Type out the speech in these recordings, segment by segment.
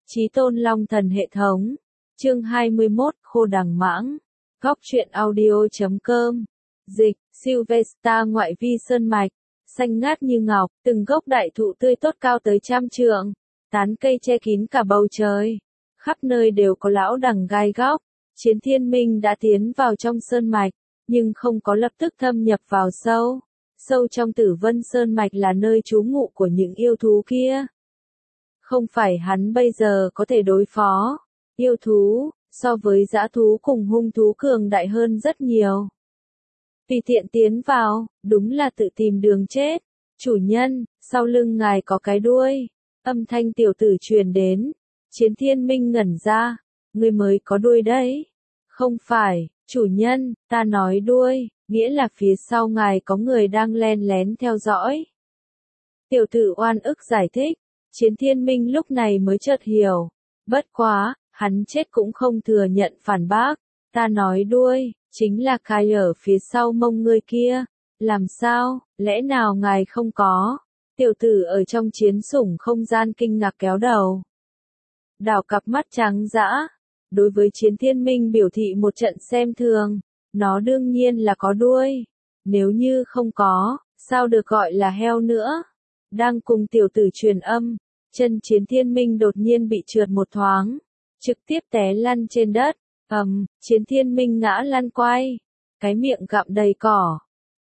Chí Tôn Long Thần Hệ Thống. Chương 21, Khô Đằng Mãng. Góc truyện audio.com. Dịch, Sylvester ngoại vi sơn mạch, xanh ngát như ngọc, từng gốc đại thụ tươi tốt cao tới 100 trượng, tán cây che kín cả bầu trời. Khắp nơi đều có lão đằng gai góc. Chiến Thiên Minh đã tiến vào trong sơn mạch, nhưng không có lập tức thâm nhập vào sâu. Sâu trong Tử Vân Sơn mạch là nơi trú ngụ của những yêu thú kia. Không phải hắn bây giờ có thể đối phó. Yêu thú, so với dã thú cùng hung thú cường đại hơn rất nhiều. Tùy tiện tiến vào, đúng là tự tìm đường chết. Chủ nhân, sau lưng ngài có cái đuôi. Âm thanh tiểu tử truyền đến. Chiến Thiên Minh ngẩn ra. Ngươi mới có đuôi đấy. Không phải, chủ nhân, ta nói đuôi, nghĩa là phía sau ngài có người đang len lén theo dõi. Tiểu tử oan ức giải thích. Chiến Thiên Minh lúc này mới chợt hiểu. Bất quá, hắn chết cũng không thừa nhận phản bác. Ta nói đuôi, chính là cái ở phía sau mông ngươi kia. Làm sao, lẽ nào ngài không có? Tiểu tử ở trong chiến sủng không gian kinh ngạc kéo đầu. Đảo cặp mắt trắng dã. Đối với Chiến Thiên Minh biểu thị một trận xem thường. Nó đương nhiên là có đuôi. Nếu như không có, sao được gọi là heo nữa? Đang cùng tiểu tử truyền âm. Chân Chiến Thiên Minh đột nhiên bị trượt một thoáng. Trực tiếp té lăn trên đất. Chiến Thiên Minh ngã lăn quay. Cái miệng gặm đầy cỏ.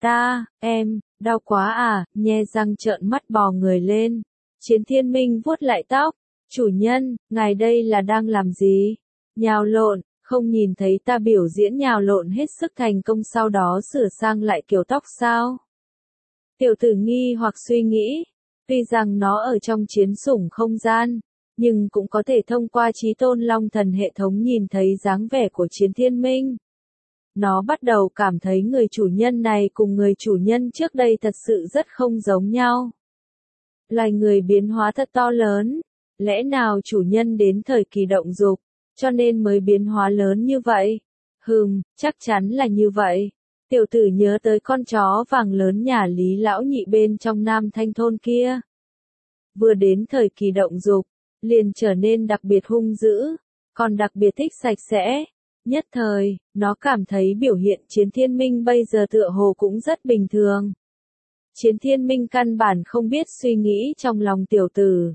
Đau quá à, nhe răng trợn mắt bò người lên. Chiến Thiên Minh vuốt lại tóc. Chủ nhân, ngài đây là đang làm gì? Nhào lộn, không nhìn thấy ta biểu diễn nhào lộn hết sức thành công sau đó sửa sang lại kiểu tóc sao? Tiểu tử nghi hoặc suy nghĩ. Tuy rằng nó ở trong chiến sủng không gian, nhưng cũng có thể thông qua Chí Tôn Long Thần hệ thống nhìn thấy dáng vẻ của Chiến Thiên Minh. Nó bắt đầu cảm thấy người chủ nhân này cùng người chủ nhân trước đây thật sự rất không giống nhau. Loài người biến hóa thật to lớn, lẽ nào chủ nhân đến thời kỳ động dục, cho nên mới biến hóa lớn như vậy? Chắc chắn là như vậy. Tiểu tử nhớ tới con chó vàng lớn nhà Lý Lão Nhị bên trong Nam Thanh thôn kia. Vừa đến thời kỳ động dục, liền trở nên đặc biệt hung dữ, còn đặc biệt thích sạch sẽ. Nhất thời, nó cảm thấy biểu hiện Chiến Thiên Minh bây giờ tựa hồ cũng rất bình thường. Chiến Thiên Minh căn bản không biết suy nghĩ trong lòng tiểu tử.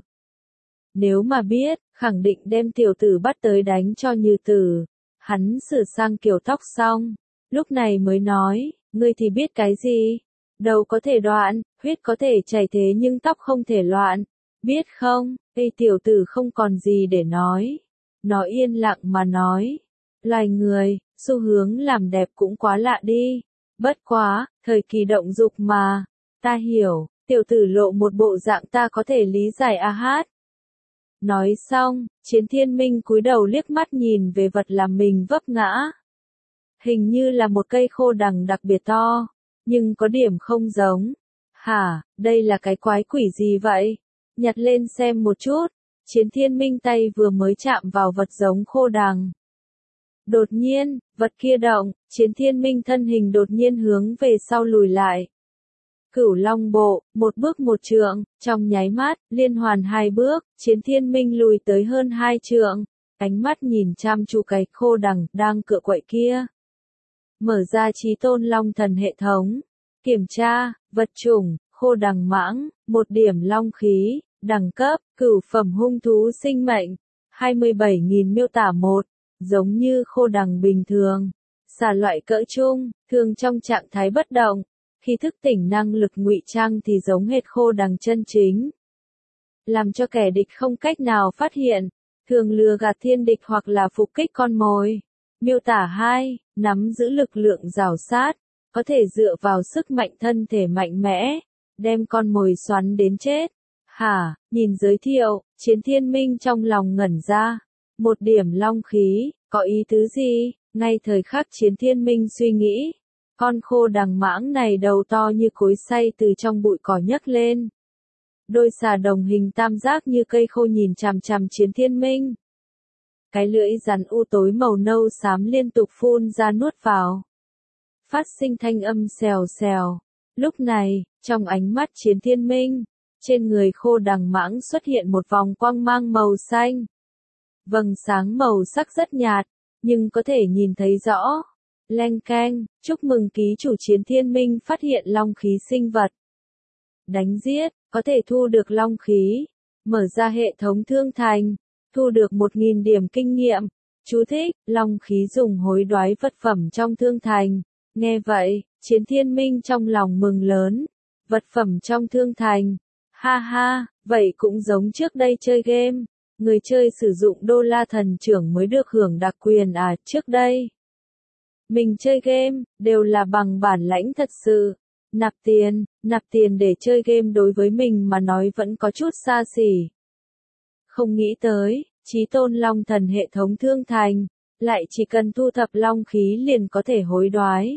Nếu mà biết, khẳng định đem tiểu tử bắt tới đánh cho như tử. Hắn sửa sang kiểu tóc xong. Lúc này mới nói, ngươi thì biết cái gì? Đầu có thể đoạn, huyết có thể chảy thế nhưng tóc không thể loạn. Biết không, tiểu tử không còn gì để nói. Nó yên lặng mà nói. Loài người, xu hướng làm đẹp cũng quá lạ đi. Bất quá, thời kỳ động dục mà. Ta hiểu, tiểu tử lộ một bộ dạng ta có thể lý giải a hát. Nói xong, Chiến Thiên Minh cúi đầu liếc mắt nhìn về vật làm mình vấp ngã. Hình như là một cây khô đằng đặc biệt to, nhưng có điểm không giống. Hả, đây là cái quái quỷ gì vậy? Nhặt lên xem một chút. Chiến Thiên Minh tay vừa mới chạm vào vật giống khô đằng. Đột nhiên, vật kia động, Chiến Thiên Minh thân hình đột nhiên hướng về sau lùi lại. Cửu Long bộ, một bước một trượng, trong nháy mắt, liên hoàn hai bước, Chiến Thiên Minh lùi tới hơn 2 trượng. Ánh mắt nhìn chăm chú cái khô đằng đang cựa quậy kia. Mở ra Chí Tôn Long Thần hệ thống. Kiểm tra, vật chủng, khô đằng mãng, 1 điểm long khí, đẳng cấp, cửu phẩm hung thú sinh mệnh, 27.000 miêu tả 1, giống như khô đằng bình thường. Xà loại cỡ trung, thường trong trạng thái bất động. Khi thức tỉnh năng lực ngụy trang thì giống hệt khô đằng chân chính. Làm cho kẻ địch không cách nào phát hiện, thường lừa gạt thiên địch hoặc là phục kích con mồi. Miêu tả 2, nắm giữ lực lượng rào sát, có thể dựa vào sức mạnh thân thể mạnh mẽ, đem con mồi xoắn đến chết. Hả, nhìn giới thiệu, Chiến Thiên Minh trong lòng ngẩn ra. 1 điểm long khí, có ý tứ gì? Ngay thời khắc Chiến Thiên Minh suy nghĩ, con khô đằng mãng này đầu to như cối xay từ trong bụi cỏ nhấc lên. Đôi xà đồng hình tam giác như cây khô nhìn chằm chằm Chiến Thiên Minh. Cái lưỡi rắn u tối màu nâu xám liên tục phun ra nuốt vào. Phát sinh thanh âm xèo xèo. Lúc này, trong ánh mắt Chiến Thiên Minh, trên người khô đằng mãng xuất hiện một vòng quang mang màu xanh. Vầng sáng màu sắc rất nhạt, nhưng có thể nhìn thấy rõ. Leng keng, chúc mừng ký chủ chiến thiên minh phát hiện long khí sinh vật. Đánh giết, có thể thu được long khí. Mở ra hệ thống thương thành, thu được 1.000 điểm kinh nghiệm. Chú thích, long khí dùng hối đoái vật phẩm trong thương thành. Nghe vậy, chiến thiên minh trong lòng mừng lớn. Vật phẩm trong thương thành. Ha ha, vậy cũng giống trước đây chơi game. Người chơi sử dụng đô la thần trưởng mới được hưởng đặc quyền à, trước đây. Mình chơi game, đều là bằng bản lãnh thật sự. Nạp tiền để chơi game đối với mình mà nói vẫn có chút xa xỉ. Không nghĩ tới, chí tôn long thần hệ thống thương thành, lại chỉ cần thu thập long khí liền có thể hối đoái.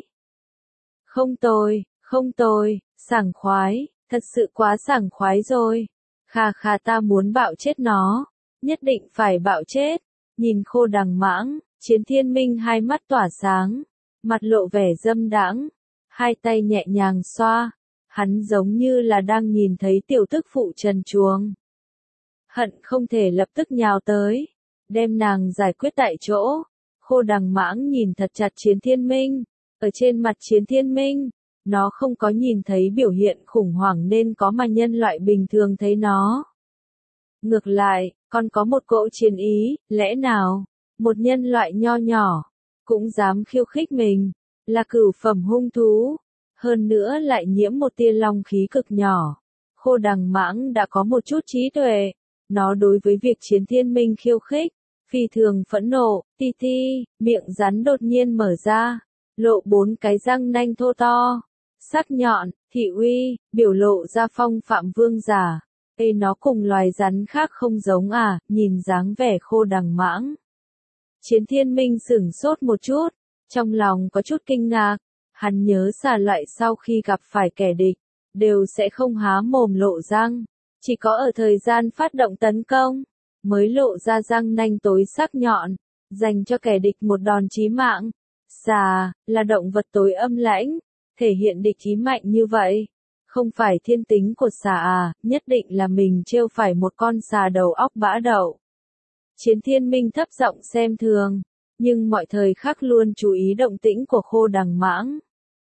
Không tồi, sảng khoái, thật sự quá sảng khoái rồi. Khà ta muốn bạo chết nó, nhất định phải bạo chết. Nhìn Khô Đằng Mãng, chiến thiên minh hai mắt tỏa sáng, mặt lộ vẻ dâm đãng, hai tay nhẹ nhàng xoa, hắn giống như là đang nhìn thấy tiểu tức phụ trần truồng. Hận không thể lập tức nhào tới, đem nàng giải quyết tại chỗ. Khô Đằng Mãng nhìn thật chặt chiến thiên minh, ở trên mặt chiến thiên minh, nó không có nhìn thấy biểu hiện khủng hoảng nên có mà nhân loại bình thường thấy nó. Ngược lại, còn có một cỗ chiến ý, lẽ nào, một nhân loại nho nhỏ, cũng dám khiêu khích mình, là cửu phẩm hung thú, hơn nữa lại nhiễm một tia long khí cực nhỏ. Khô Đằng Mãng đã có một chút trí tuệ, nó đối với việc chiến thiên minh khiêu khích, phi thường phẫn nộ. Miệng rắn đột nhiên mở ra, lộ 4 cái răng nanh thô to, sắc nhọn, thị uy, biểu lộ ra phong phạm vương giả. Nó cùng loài rắn khác không giống à, nhìn dáng vẻ Khô Đằng Mãng. Chiến thiên minh sửng sốt một chút, trong lòng có chút kinh ngạc, hắn nhớ xà loại sau khi gặp phải kẻ địch, đều sẽ không há mồm lộ răng, chỉ có ở thời gian phát động tấn công, mới lộ ra răng nanh tối sắc nhọn, dành cho kẻ địch một đòn chí mạng. Xà, là động vật tối âm lãnh, thể hiện địch ý mạnh như vậy. Không phải thiên tính của xà à, nhất định là mình trêu phải một con xà đầu óc bã đậu. Chiến thiên minh thấp giọng xem thường, nhưng mọi thời khắc luôn chú ý động tĩnh của Khô Đằng Mãng.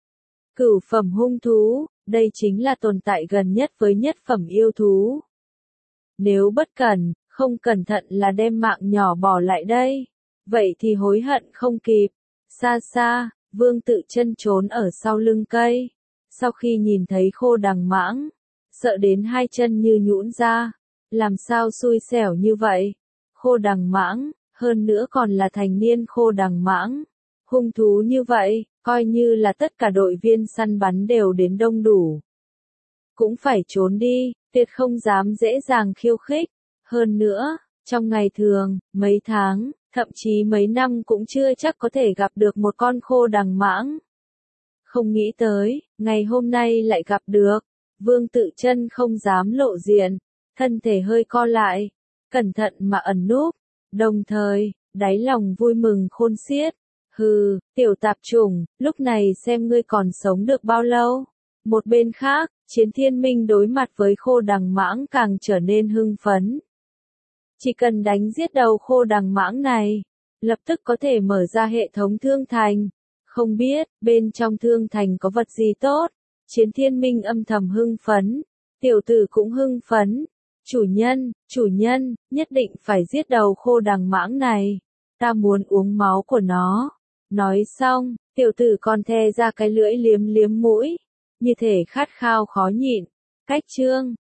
Cửu phẩm hung thú, đây chính là tồn tại gần nhất với nhất phẩm yêu thú. Nếu bất cẩn, không cẩn thận là đem mạng nhỏ bỏ lại đây, vậy thì hối hận không kịp. Xa xa, Vương Tự Chân trốn ở sau lưng cây. Sau khi nhìn thấy Khô Đằng Mãng, sợ đến hai chân như nhũn ra. Làm sao xui xẻo như vậy? Khô Đằng Mãng, hơn nữa còn là thành niên Khô Đằng Mãng. Hung thú như vậy, coi như là tất cả đội viên săn bắn đều đến đông đủ. Cũng phải trốn đi, tuyệt không dám dễ dàng khiêu khích. Hơn nữa, trong ngày thường, mấy tháng, thậm chí mấy năm cũng chưa chắc có thể gặp được một con Khô Đằng Mãng. Không nghĩ tới, ngày hôm nay lại gặp được. Vương Tự Chân không dám lộ diện, thân thể hơi co lại, cẩn thận mà ẩn núp, đồng thời, đáy lòng vui mừng khôn xiết. Hừ, tiểu tạp chủng, lúc này xem ngươi còn sống được bao lâu. Một bên khác, chiến thiên minh đối mặt với Khô Đằng Mãng càng trở nên hưng phấn. Chỉ cần đánh giết đầu Khô Đằng Mãng này, lập tức có thể mở ra hệ thống thương thành. Không biết, bên trong thương thành có vật gì tốt. Chiến thiên minh âm thầm hưng phấn. Tiểu tử cũng hưng phấn. Chủ nhân, nhất định phải giết đầu Khô Đằng Mãng này. Ta muốn uống máu của nó. Nói xong, tiểu tử còn thè ra cái lưỡi liếm liếm mũi. Như thể khát khao khó nhịn. Cách chương